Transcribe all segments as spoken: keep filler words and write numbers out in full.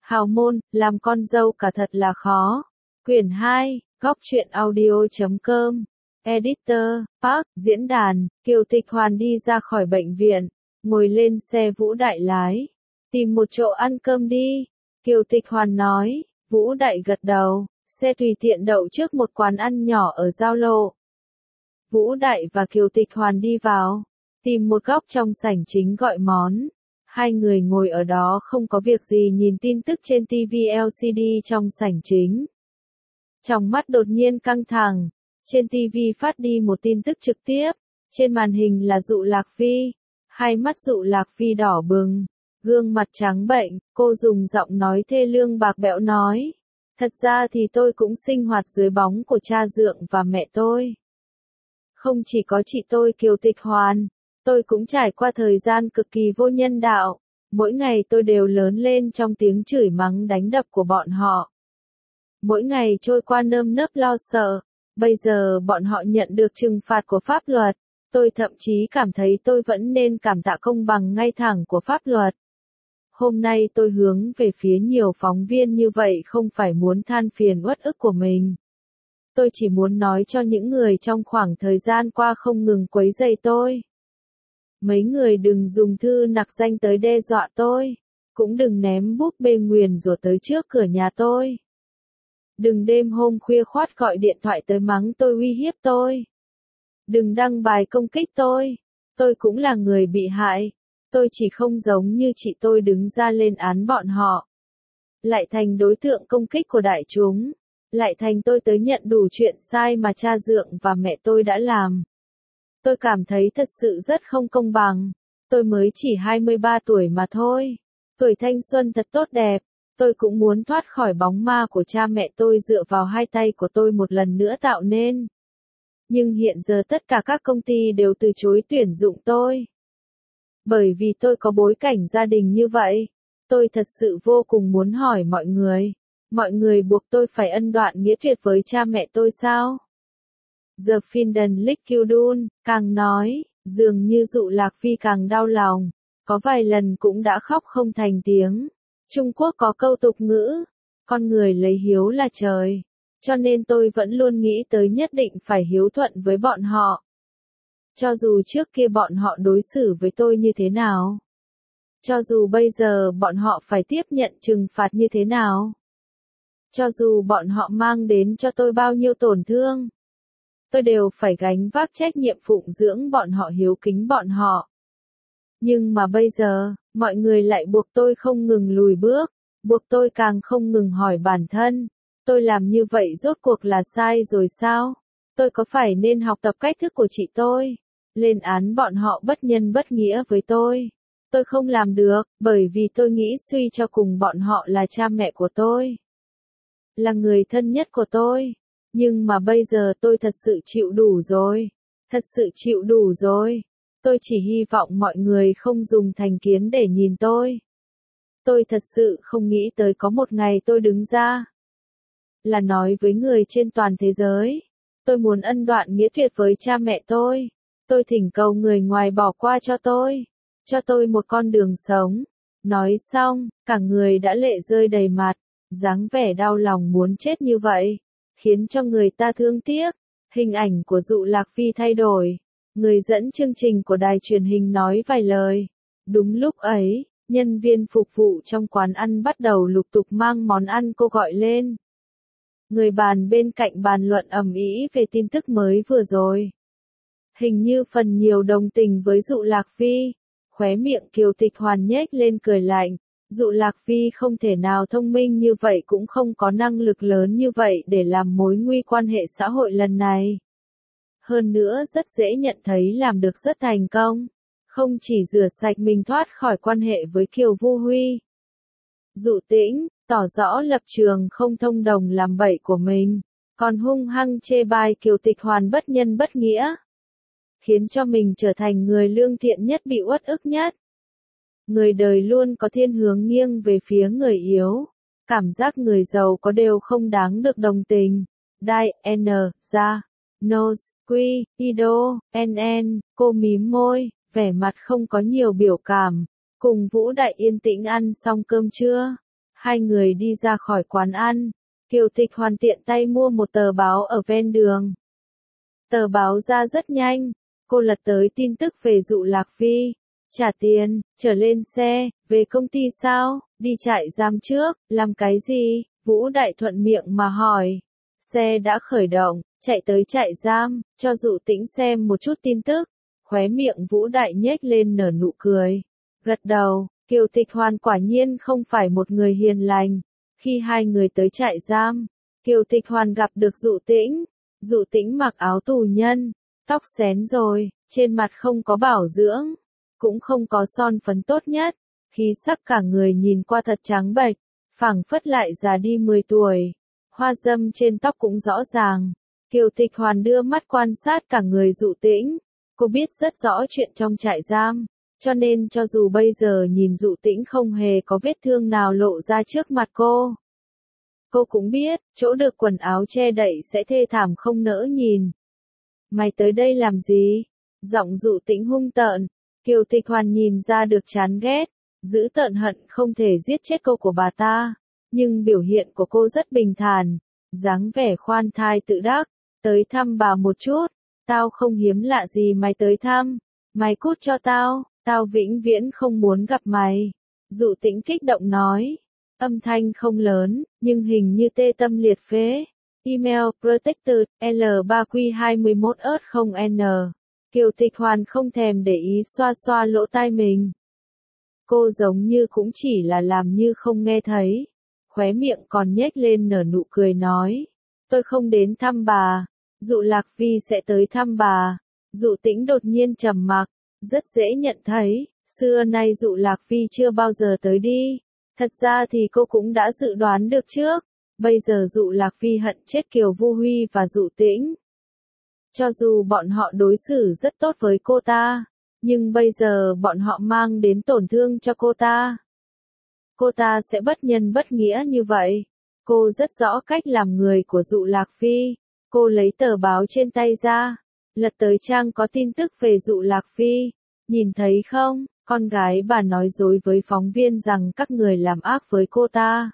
Hào môn, làm con dâu cả thật là khó. Quyển hai, góc truyện audio chấm com. Editor, Park, diễn đàn, Kiều Tịch Hoàn đi ra khỏi bệnh viện, ngồi lên xe Vũ Đại lái. Tìm một chỗ ăn cơm đi. Kiều Tịch Hoàn nói, Vũ Đại gật đầu, xe tùy tiện đậu trước một quán ăn nhỏ ở giao lộ. Vũ Đại và Kiều Tịch Hoàn đi vào, tìm một góc trong sảnh chính gọi món. Hai người ngồi ở đó không có việc gì nhìn tin tức trên ti vi lờ xê đê trong sảnh chính. Trong mắt đột nhiên căng thẳng, trên ti vi phát đi một tin tức trực tiếp, trên màn hình là Dụ Lạc Phi, hai mắt Dụ Lạc Phi đỏ bừng, gương mặt trắng bệnh, cô dùng giọng nói thê lương bạc bẽo nói, thật ra thì tôi cũng sinh hoạt dưới bóng của cha dượng và mẹ tôi. Không chỉ có chị tôi Kiều Tịch Hoàn, tôi cũng trải qua thời gian cực kỳ vô nhân đạo, mỗi ngày tôi đều lớn lên trong tiếng chửi mắng đánh đập của bọn họ. Mỗi ngày trôi qua nơm nớp lo sợ, bây giờ bọn họ nhận được trừng phạt của pháp luật, tôi thậm chí cảm thấy tôi vẫn nên cảm tạ công bằng ngay thẳng của pháp luật. Hôm nay tôi hướng về phía nhiều phóng viên như vậy không phải muốn than phiền uất ức của mình. Tôi chỉ muốn nói cho những người trong khoảng thời gian qua không ngừng quấy rầy tôi. Mấy người đừng dùng thư nặc danh tới đe dọa tôi, cũng đừng ném búp bê nguyền rủa tới trước cửa nhà tôi. Đừng đêm hôm khuya khoắt gọi điện thoại tới mắng tôi uy hiếp tôi. Đừng đăng bài công kích tôi, tôi cũng là người bị hại, tôi chỉ không giống như chị tôi đứng ra lên án bọn họ. Lại thành đối tượng công kích của đại chúng, lại thành tôi tới nhận đủ chuyện sai mà cha dượng và mẹ tôi đã làm. Tôi cảm thấy thật sự rất không công bằng, tôi mới chỉ hai mươi ba tuổi mà thôi, tuổi thanh xuân thật tốt đẹp, tôi cũng muốn thoát khỏi bóng ma của cha mẹ tôi dựa vào hai tay của tôi một lần nữa tạo nên. Nhưng hiện giờ tất cả các công ty đều từ chối tuyển dụng tôi. Bởi vì tôi có bối cảnh gia đình như vậy, tôi thật sự vô cùng muốn hỏi mọi người, mọi người buộc tôi phải ân đoạn nghĩa tuyệt với cha mẹ tôi sao? The Finden Likyudun càng nói, dường như Dụ Lạc Phi càng đau lòng, có vài lần cũng đã khóc không thành tiếng. Trung Quốc có câu tục ngữ, con người lấy hiếu là trời, cho nên tôi vẫn luôn nghĩ tới nhất định phải hiếu thuận với bọn họ. Cho dù trước kia bọn họ đối xử với tôi như thế nào, cho dù bây giờ bọn họ phải tiếp nhận trừng phạt như thế nào, cho dù bọn họ mang đến cho tôi bao nhiêu tổn thương, tôi đều phải gánh vác trách nhiệm phụng dưỡng bọn họ, hiếu kính bọn họ. Nhưng mà bây giờ, mọi người lại buộc tôi không ngừng lùi bước, buộc tôi càng không ngừng hỏi bản thân, tôi làm như vậy rốt cuộc là sai rồi sao? Tôi có phải nên học tập cách thức của chị tôi, lên án bọn họ bất nhân bất nghĩa với tôi? Tôi không làm được, bởi vì tôi nghĩ suy cho cùng bọn họ là cha mẹ của tôi, là người thân nhất của tôi. Nhưng mà bây giờ tôi thật sự chịu đủ rồi, thật sự chịu đủ rồi. Tôi chỉ hy vọng mọi người không dùng thành kiến để nhìn tôi. Tôi thật sự không nghĩ tới có một ngày tôi đứng ra, là nói với người trên toàn thế giới, tôi muốn ân đoạn nghĩa tuyệt với cha mẹ tôi. Tôi thỉnh cầu người ngoài bỏ qua cho tôi, cho tôi một con đường sống. Nói xong, cả người đã lệ rơi đầy mặt, dáng vẻ đau lòng muốn chết như vậy, khiến cho người ta thương tiếc. Hình ảnh của Dụ Lạc Phi thay đổi. Người dẫn chương trình của đài truyền hình nói vài lời. Đúng lúc ấy, nhân viên phục vụ trong quán ăn bắt đầu lục tục mang món ăn cô gọi lên. Người bàn bên cạnh bàn luận ầm ĩ về tin tức mới vừa rồi. Hình như phần nhiều đồng tình với Dụ Lạc Phi. Khóe miệng Kiều Tịch Hoàn nhếch lên cười lạnh. Dụ Lạc Phi không thể nào thông minh như vậy, cũng không có năng lực lớn như vậy để làm mối nguy quan hệ xã hội lần này. Hơn nữa rất dễ nhận thấy làm được rất thành công. Không chỉ rửa sạch mình thoát khỏi quan hệ với Kiều Vu Huy, Dụ Tĩnh, tỏ rõ lập trường không thông đồng làm bậy của mình, còn hung hăng chê bai Kiều Tịch Hoàn bất nhân bất nghĩa, khiến cho mình trở thành người lương thiện nhất bị uất ức nhất. Người đời luôn có thiên hướng nghiêng về phía người yếu, cảm giác người giàu có đều không đáng được đồng tình. Đai, N, ra, Nose, Quy, Ido, N N, cô mím môi, vẻ mặt không có nhiều biểu cảm, cùng Vũ Đại yên tĩnh ăn xong cơm trưa. Hai người đi ra khỏi quán ăn, Kiều Tịch Hoàn tiện tay mua một tờ báo ở ven đường. Tờ báo ra rất nhanh, cô lật tới tin tức về Dụ Lạc Vi. Trả tiền, trở lên xe, về công ty sao, đi trại giam trước, làm cái gì? Vũ Đại thuận miệng mà hỏi. Xe đã khởi động, chạy tới trại giam, cho Dụ Tĩnh xem một chút tin tức. Khóe miệng Vũ Đại nhếch lên nở nụ cười. Gật đầu, Kiều Tịch Hoàn quả nhiên không phải một người hiền lành. Khi hai người tới trại giam, Kiều Tịch Hoàn gặp được Dụ Tĩnh. Dụ Tĩnh mặc áo tù nhân, tóc xén rồi, trên mặt không có bảo dưỡng, cũng không có son phấn tốt nhất, khí sắc cả người nhìn qua thật trắng bệch, phảng phất lại già đi mười tuổi. Hoa dâm trên tóc cũng rõ ràng. Kiều Tịch Hoàn đưa mắt quan sát cả người Dụ Tĩnh. Cô biết rất rõ chuyện trong trại giam, cho nên cho dù bây giờ nhìn Dụ Tĩnh không hề có vết thương nào lộ ra trước mặt cô. Cô cũng biết, chỗ được quần áo che đậy sẽ thê thảm không nỡ nhìn. Mày tới đây làm gì? Giọng Dụ Tĩnh hung tợn. Kiều Tịch Hoàn nhìn ra được chán ghét, giữ tợn hận không thể giết chết cô của bà ta. Nhưng biểu hiện của cô rất bình thản, dáng vẻ khoan thai tự đắc. Tới thăm bà một chút, tao không hiếm lạ gì mày tới thăm. Mày cút cho tao, tao vĩnh viễn không muốn gặp mày. Dụ Tĩnh kích động nói. Âm thanh không lớn, nhưng hình như tê tâm liệt phế. Email protected L ba Q hai mốt ớt không N. Kiều Tịch Hoàn không thèm để ý xoa xoa lỗ tai mình. Cô giống như cũng chỉ là làm như không nghe thấy. Khóe miệng còn nhếch lên nở nụ cười nói. Tôi không đến thăm bà. Dụ Lạc Vi sẽ tới thăm bà. Dụ Tĩnh đột nhiên trầm mặc. Rất dễ nhận thấy, xưa nay Dụ Lạc Vi chưa bao giờ tới đi. Thật ra thì cô cũng đã dự đoán được trước. Bây giờ Dụ Lạc Vi hận chết Kiều Vu Huy và Dụ Tĩnh. Cho dù bọn họ đối xử rất tốt với cô ta, nhưng bây giờ bọn họ mang đến tổn thương cho cô ta. Cô ta sẽ bất nhân bất nghĩa như vậy. Cô rất rõ cách làm người của Dụ Lạc Vi. Cô lấy tờ báo trên tay ra, lật tới trang có tin tức về Dụ Lạc Vi. Nhìn thấy không, con gái bà nói dối với phóng viên rằng các người làm ác với cô ta.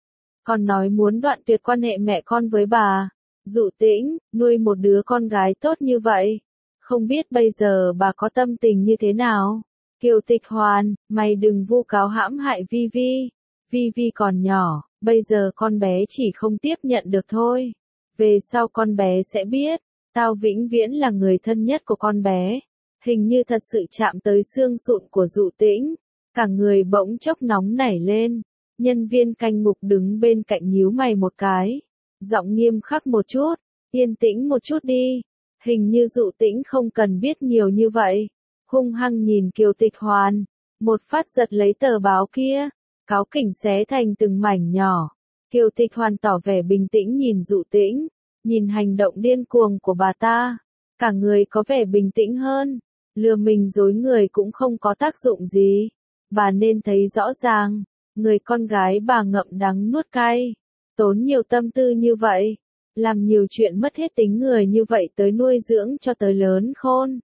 Còn nói muốn đoạn tuyệt quan hệ mẹ con với bà. Dụ Tĩnh, nuôi một đứa con gái tốt như vậy. Không biết bây giờ bà có tâm tình như thế nào? Kiều Tịch Hoàn, mày đừng vu cáo hãm hại Vi Vi. Vi Vi còn nhỏ, bây giờ con bé chỉ không tiếp nhận được thôi. Về sau con bé sẽ biết, tao vĩnh viễn là người thân nhất của con bé. Hình như thật sự chạm tới xương sụn của Dụ Tĩnh. Cả người bỗng chốc nóng nảy lên. Nhân viên canh ngục đứng bên cạnh nhíu mày một cái. Giọng nghiêm khắc một chút, yên tĩnh một chút đi. Hình như Dụ Tĩnh không cần biết nhiều như vậy. Hung hăng nhìn Kiều Tịch Hoàn, một phát giật lấy tờ báo kia, cáu kỉnh xé thành từng mảnh nhỏ. Kiều Tịch Hoàn tỏ vẻ bình tĩnh nhìn Dụ Tĩnh, nhìn hành động điên cuồng của bà ta, cả người có vẻ bình tĩnh hơn. Lừa mình dối người cũng không có tác dụng gì. Bà nên thấy rõ ràng, người con gái bà ngậm đắng nuốt cay. Tốn nhiều tâm tư như vậy, làm nhiều chuyện mất hết tính người như vậy tới nuôi dưỡng cho tới lớn khôn.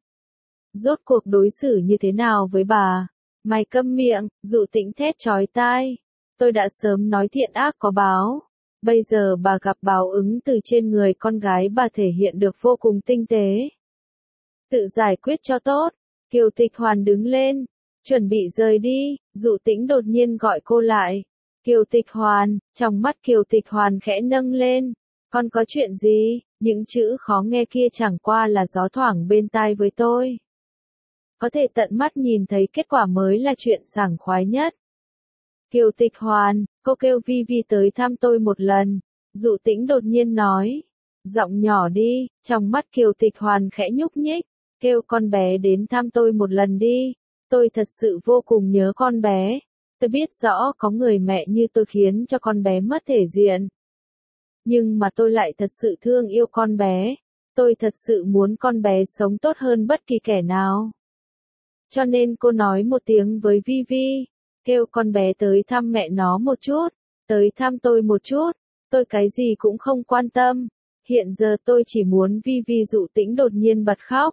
Rốt cuộc đối xử như thế nào với bà? Mày câm miệng, Dụ Tĩnh thét chói tai. Tôi đã sớm nói thiện ác có báo. Bây giờ bà gặp báo ứng từ trên người con gái bà thể hiện được vô cùng tinh tế. Tự giải quyết cho tốt. Kiều Tịch Hoàn đứng lên, chuẩn bị rời đi. Dụ Tĩnh đột nhiên gọi cô lại. Kiều Tịch Hoàn, trong mắt Kiều Tịch Hoàn khẽ nâng lên. Con có chuyện gì? Những chữ khó nghe kia chẳng qua là gió thoảng bên tai với tôi. Có thể tận mắt nhìn thấy kết quả mới là chuyện sảng khoái nhất. Kiều Tịch Hoàn, cô kêu Vi Vi tới thăm tôi một lần. Dụ Tĩnh đột nhiên nói. Giọng nhỏ đi, trong mắt Kiều Tịch Hoàn khẽ nhúc nhích. Kêu con bé đến thăm tôi một lần đi. Tôi thật sự vô cùng nhớ con bé. Tôi biết rõ có người mẹ như tôi khiến cho con bé mất thể diện. Nhưng mà tôi lại thật sự thương yêu con bé. Tôi thật sự muốn con bé sống tốt hơn bất kỳ kẻ nào. Cho nên cô nói một tiếng với Vi Vi. Kêu con bé tới thăm mẹ nó một chút. Tới thăm tôi một chút. Tôi cái gì cũng không quan tâm. Hiện giờ tôi chỉ muốn Vi Vi. Dụ Tĩnh đột nhiên bật khóc.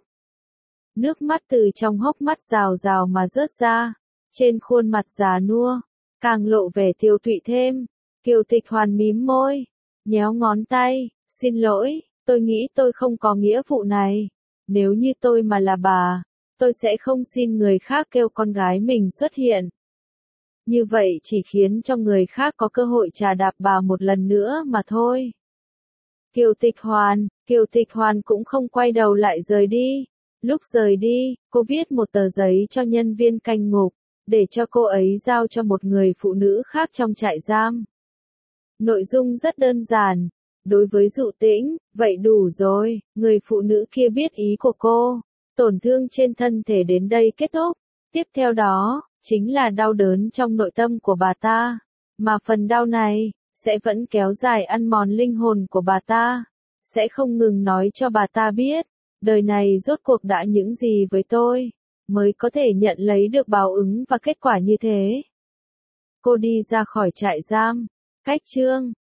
Nước mắt từ trong hốc mắt rào rào mà rớt ra. Trên khuôn mặt già nua, càng lộ vẻ tiêu tụy thêm. Kiều Tịch Hoàn mím môi, nhéo ngón tay, xin lỗi, tôi nghĩ tôi không có nghĩa vụ này. Nếu như tôi mà là bà, tôi sẽ không xin người khác kêu con gái mình xuất hiện. Như vậy chỉ khiến cho người khác có cơ hội trà đạp bà một lần nữa mà thôi. Kiều Tịch Hoàn, Kiều Tịch Hoàn cũng không quay đầu lại rời đi. Lúc rời đi, cô viết một tờ giấy cho nhân viên canh ngục, để cho cô ấy giao cho một người phụ nữ khác trong trại giam. Nội dung rất đơn giản. Đối với Dụ Tĩnh, vậy đủ rồi, người phụ nữ kia biết ý của cô. Tổn thương trên thân thể đến đây kết thúc. Tiếp theo đó, chính là đau đớn trong nội tâm của bà ta. Mà phần đau này, sẽ vẫn kéo dài ăn mòn linh hồn của bà ta. Sẽ không ngừng nói cho bà ta biết, đời này rốt cuộc đã những gì với tôi, mới có thể nhận lấy được báo ứng và kết quả như thế. Cô đi ra khỏi trại giam. Cách chương